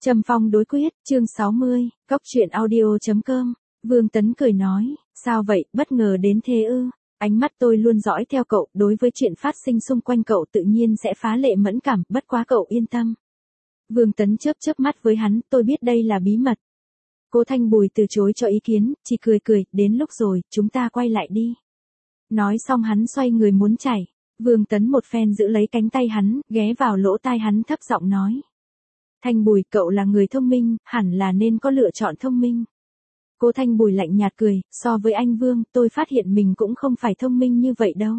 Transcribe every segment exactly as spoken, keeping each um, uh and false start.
Trầm Phong đối quyết, chương sáu mươi, cóc truyện audio chấm com. Vương Tấn cười nói, sao vậy, bất ngờ đến thế ư? Ánh mắt tôi luôn dõi theo cậu, đối với chuyện phát sinh xung quanh cậu tự nhiên sẽ phá lệ mẫn cảm, bất quá cậu yên tâm. Vương Tấn chớp chớp mắt với hắn, tôi biết đây là bí mật. Cố Thanh Bùi từ chối cho ý kiến, chỉ cười cười, đến lúc rồi, chúng ta quay lại đi. Nói xong hắn xoay người muốn chạy. Vương Tấn một phen giữ lấy cánh tay hắn, ghé vào lỗ tai hắn thấp giọng nói. Thanh Bùi, cậu là người thông minh, hẳn là nên có lựa chọn thông minh. Cố Thanh Bùi lạnh nhạt cười, so với anh Vương, tôi phát hiện mình cũng không phải thông minh như vậy đâu.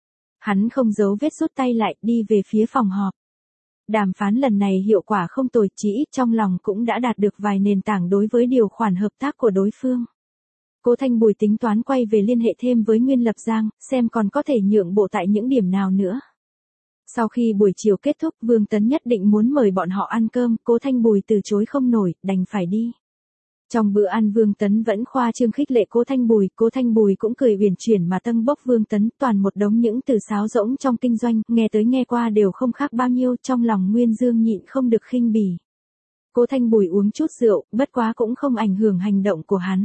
Hắn không giấu vết rút tay lại, đi về phía phòng họp. Đàm phán lần này hiệu quả không tồi, chỉ ít trong lòng cũng đã đạt được vài nền tảng đối với điều khoản hợp tác của đối phương. Cố Thanh Bùi tính toán quay về liên hệ thêm với Nguyên Lập Giang, xem còn có thể nhượng bộ tại những điểm nào nữa. Sau khi buổi chiều kết thúc, Vương Tấn nhất định muốn mời bọn họ ăn cơm, Cố Thanh Bùi từ chối không nổi, đành phải đi. Trong bữa ăn Vương Tấn vẫn khoa trương khích lệ Cố Thanh Bùi, Cố Thanh Bùi cũng cười uyển chuyển mà tâng bốc Vương Tấn, toàn một đống những từ sáo rỗng trong kinh doanh, nghe tới nghe qua đều không khác bao nhiêu, trong lòng Nguyên Dương nhịn không được khinh bỉ. Cố Thanh Bùi uống chút rượu, bất quá cũng không ảnh hưởng hành động của hắn.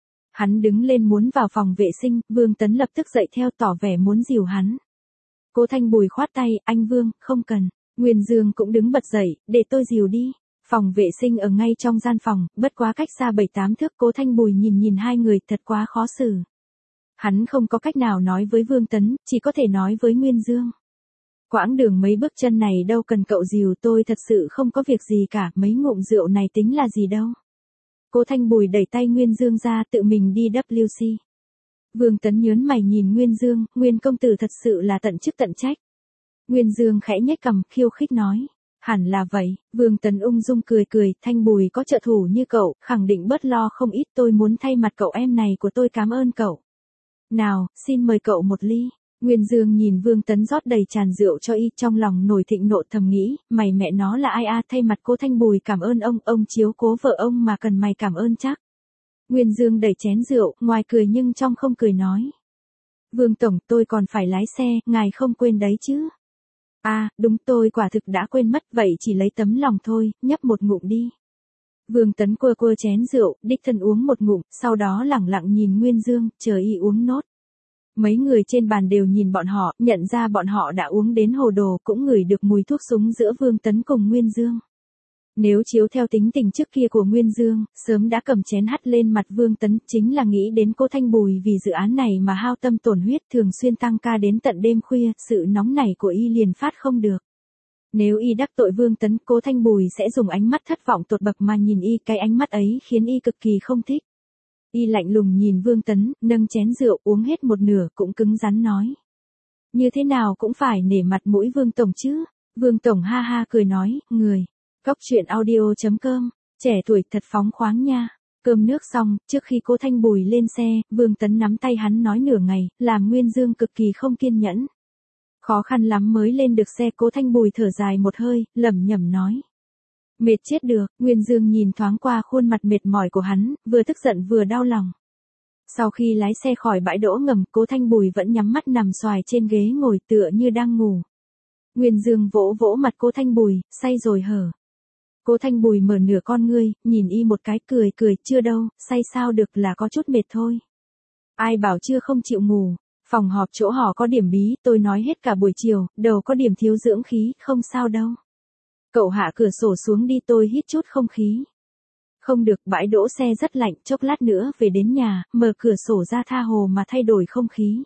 Hắn đứng lên muốn vào phòng vệ sinh, Vương Tấn lập tức dậy theo tỏ vẻ muốn dìu hắn. Cố Thanh Bùi khoát tay, anh Vương, không cần. Nguyên Dương cũng đứng bật dậy, để tôi dìu đi. Phòng vệ sinh ở ngay trong gian phòng, bất quá cách xa bảy tám thước. Cố Thanh Bùi nhìn nhìn hai người thật quá khó xử. Hắn không có cách nào nói với Vương Tấn, chỉ có thể nói với Nguyên Dương. Quãng đường mấy bước chân này đâu cần cậu dìu, tôi thật sự không có việc gì cả, mấy ngụm rượu này tính là gì đâu. Cố Thanh Bùi đẩy tay Nguyên Dương ra, tự mình đi vê kép xê. Vương Tấn nhớn mày nhìn Nguyên Dương, Nguyên công tử thật sự là tận chức tận trách. Nguyên Dương khẽ nhếch cằm, khiêu khích nói. Hẳn là vậy, Vương Tấn ung dung cười cười, Thanh Bùi có trợ thủ như cậu, khẳng định bớt lo không ít, tôi muốn thay mặt cậu em này của tôi cảm ơn cậu. Nào, xin mời cậu một ly. Nguyên Dương nhìn Vương Tấn rót đầy tràn rượu cho y, trong lòng nổi thịnh nộ thầm nghĩ, mày mẹ nó là ai a, thay mặt Cố Thanh Bùi cảm ơn ông, ông chiếu cố vợ ông mà cần mày cảm ơn chắc. Nguyên Dương đẩy chén rượu, ngoài cười nhưng trong không cười nói. Vương Tổng, tôi còn phải lái xe, ngài không quên đấy chứ. À, đúng, tôi quả thực đã quên mất, vậy chỉ lấy tấm lòng thôi, nhấp một ngụm đi. Vương Tấn quơ quơ chén rượu, đích thân uống một ngụm, sau đó lẳng lặng nhìn Nguyên Dương, chờ y uống nốt. Mấy người trên bàn đều nhìn bọn họ, nhận ra bọn họ đã uống đến hồ đồ, cũng ngửi được mùi thuốc súng giữa Vương Tấn cùng Nguyên Dương. Nếu chiếu theo tính tình trước kia của Nguyên Dương, sớm đã cầm chén hắt lên mặt Vương Tấn, chính là nghĩ đến Cố Thanh Bùi vì dự án này mà hao tâm tổn huyết, thường xuyên tăng ca đến tận đêm khuya, sự nóng nảy của y liền phát không được. Nếu y đắc tội Vương Tấn, Cố Thanh Bùi sẽ dùng ánh mắt thất vọng tột bậc mà nhìn y, cái ánh mắt ấy khiến y cực kỳ không thích. Y lạnh lùng nhìn Vương Tấn, nâng chén rượu uống hết một nửa, cũng cứng rắn nói. Như thế nào cũng phải nể mặt mũi Vương Tổng chứ. Vương Tổng ha ha cười nói, người. Cóc truyện audio chấm com, trẻ tuổi thật phóng khoáng nha. Cơm nước xong, trước khi Cố Thanh Bùi lên xe, Vương Tấn nắm tay hắn nói nửa ngày, làm Nguyên Dương cực kỳ không kiên nhẫn. Khó khăn lắm mới lên được xe, Cố Thanh Bùi thở dài một hơi, lẩm nhẩm nói. Mệt chết được, Nguyên Dương nhìn thoáng qua khuôn mặt mệt mỏi của hắn, vừa tức giận vừa đau lòng. Sau khi lái xe khỏi bãi đỗ ngầm, Cố Thanh Bùi vẫn nhắm mắt nằm xoài trên ghế ngồi tựa như đang ngủ. Nguyên Dương vỗ vỗ mặt Cố Thanh Bùi, say rồi hở. Cố Thanh Bùi mở nửa con ngươi, nhìn y một cái cười cười, chưa đâu, say sao được, là có chút mệt thôi. Ai bảo chưa không chịu ngủ, phòng họp chỗ họ có điểm bí, tôi nói hết cả buổi chiều, đầu có điểm thiếu dưỡng khí, không sao đâu. Cậu hạ cửa sổ xuống đi, tôi hít chút không khí. Không được, bãi đỗ xe rất lạnh, chốc lát nữa về đến nhà, mở cửa sổ ra tha hồ mà thay đổi không khí.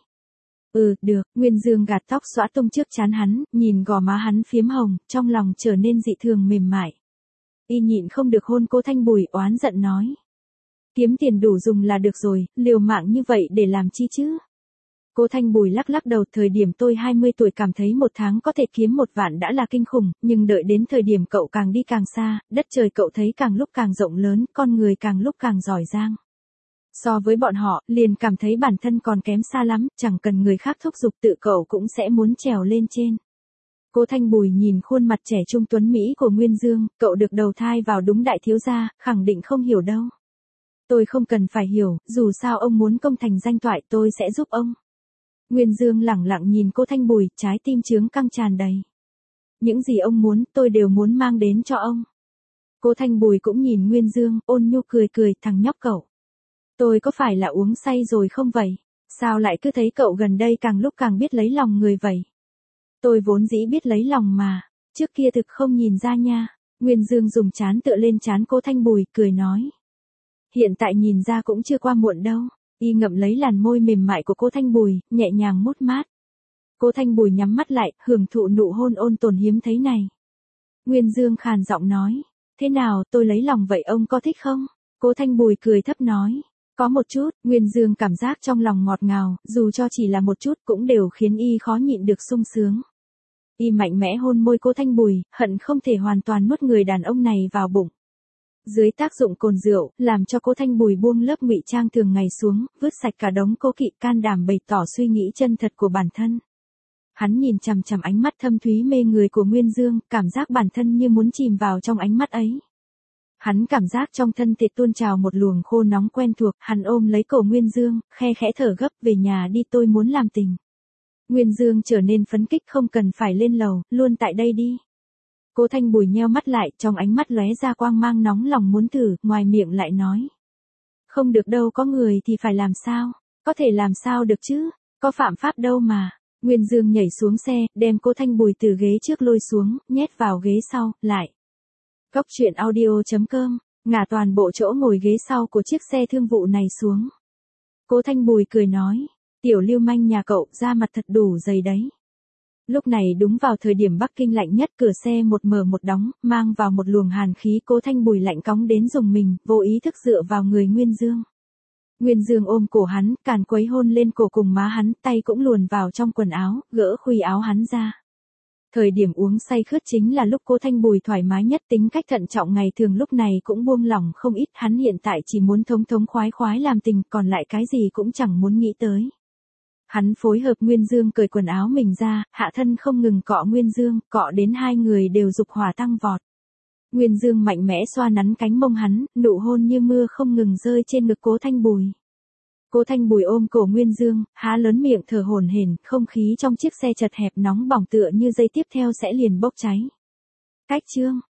Ừ, được, Nguyên Dương gạt tóc xõa tung trước trán hắn, nhìn gò má hắn phiếm hồng, trong lòng trở nên dị thường mềm mại. Y nhịn không được hôn Cố Thanh Bùi, oán giận nói. Kiếm tiền đủ dùng là được rồi, liều mạng như vậy để làm chi chứ? Cố Thanh Bùi lắc lắc đầu, thời điểm tôi hai mươi tuổi cảm thấy một tháng có thể kiếm một vạn đã là kinh khủng, nhưng đợi đến thời điểm cậu càng đi càng xa, đất trời cậu thấy càng lúc càng rộng lớn, con người càng lúc càng giỏi giang. So với bọn họ, liền cảm thấy bản thân còn kém xa lắm, chẳng cần người khác thúc giục tự cậu cũng sẽ muốn trèo lên trên. Cố Thanh Bùi nhìn khuôn mặt trẻ trung tuấn Mỹ của Nguyên Dương, cậu được đầu thai vào đúng đại thiếu gia, khẳng định không hiểu đâu. Tôi không cần phải hiểu, dù sao ông muốn công thành danh toại tôi sẽ giúp ông. Nguyên Dương lẳng lặng nhìn Cố Thanh Bùi, trái tim chướng căng tràn đầy. Những gì ông muốn, tôi đều muốn mang đến cho ông. Cố Thanh Bùi cũng nhìn Nguyên Dương, ôn nhu cười cười, thằng nhóc cậu. Tôi có phải là uống say rồi không vậy? Sao lại cứ thấy cậu gần đây càng lúc càng biết lấy lòng người vậy? Tôi vốn dĩ biết lấy lòng mà, trước kia thực không nhìn ra nha. Nguyên Dương dùng trán tựa lên trán Cố Thanh Bùi, cười nói. Hiện tại nhìn ra cũng chưa qua muộn đâu. Y ngậm lấy làn môi mềm mại của Cố Thanh Bùi, nhẹ nhàng mút mát. Cố Thanh Bùi nhắm mắt lại, hưởng thụ nụ hôn ôn tồn hiếm thấy này. Nguyên Dương khàn giọng nói. Thế nào, tôi lấy lòng vậy ông có thích không? Cố Thanh Bùi cười thấp nói. Có một chút. Nguyên Dương cảm giác trong lòng ngọt ngào, dù cho chỉ là một chút cũng đều khiến y khó nhịn được sung sướng. Y mạnh mẽ hôn môi Cố Thanh Bùi, hận không thể hoàn toàn nuốt người đàn ông này vào bụng. Dưới tác dụng cồn rượu, làm cho Cố Thanh Bùi buông lớp ngụy trang thường ngày xuống, vứt sạch cả đống cố kỵ, can đảm bày tỏ suy nghĩ chân thật của bản thân. Hắn nhìn chằm chằm ánh mắt thâm thúy mê người của Nguyên Dương, cảm giác bản thân như muốn chìm vào trong ánh mắt ấy. Hắn cảm giác trong thân thể tuôn trào một luồng khô nóng quen thuộc, hắn ôm lấy cổ Nguyên Dương, khe khẽ thở gấp, về nhà đi, tôi muốn làm tình. Nguyên Dương trở nên phấn kích, không cần phải lên lầu, luôn tại đây đi. Cố Thanh Bùi nheo mắt lại, trong ánh mắt lóe ra quang mang nóng lòng muốn thử, ngoài miệng lại nói. Không được đâu, có người thì phải làm sao? Có thể làm sao được chứ? Có phạm pháp đâu mà. Nguyên Dương nhảy xuống xe, đem Cố Thanh Bùi từ ghế trước lôi xuống, nhét vào ghế sau, lại. Cốc truyện audio chấm com, ngả toàn bộ chỗ ngồi ghế sau của chiếc xe thương vụ này xuống. Cố Thanh Bùi cười nói. Tiểu lưu manh nhà cậu da mặt thật đủ dày đấy. Lúc này đúng vào thời điểm Bắc Kinh lạnh nhất, cửa xe một mở một đóng, mang vào một luồng hàn khí. Cố Thanh Bùi lạnh cóng đến rùng mình, vô ý thức dựa vào người Nguyên Dương. Nguyên Dương ôm cổ hắn, càn quấy hôn lên cổ cùng má hắn, tay cũng luồn vào trong quần áo, gỡ khuy áo hắn ra. Thời điểm uống say khướt chính là lúc Cố Thanh Bùi thoải mái nhất, tính cách thận trọng ngày thường lúc này cũng buông lỏng không ít, hắn hiện tại chỉ muốn thống thống khoái khoái làm tình, còn lại cái gì cũng chẳng muốn nghĩ tới. Hắn phối hợp Nguyên Dương cởi quần áo mình ra, hạ thân không ngừng cọ Nguyên Dương, cọ đến hai người đều dục hỏa tăng vọt. Nguyên Dương mạnh mẽ xoa nắn cánh mông hắn, nụ hôn như mưa không ngừng rơi trên ngực Cố Thanh Bùi. Cố Thanh Bùi ôm cổ Nguyên Dương, há lớn miệng thở hổn hển, không khí trong chiếc xe chật hẹp nóng bỏng tựa như dây tiếp theo sẽ liền bốc cháy. Cách chương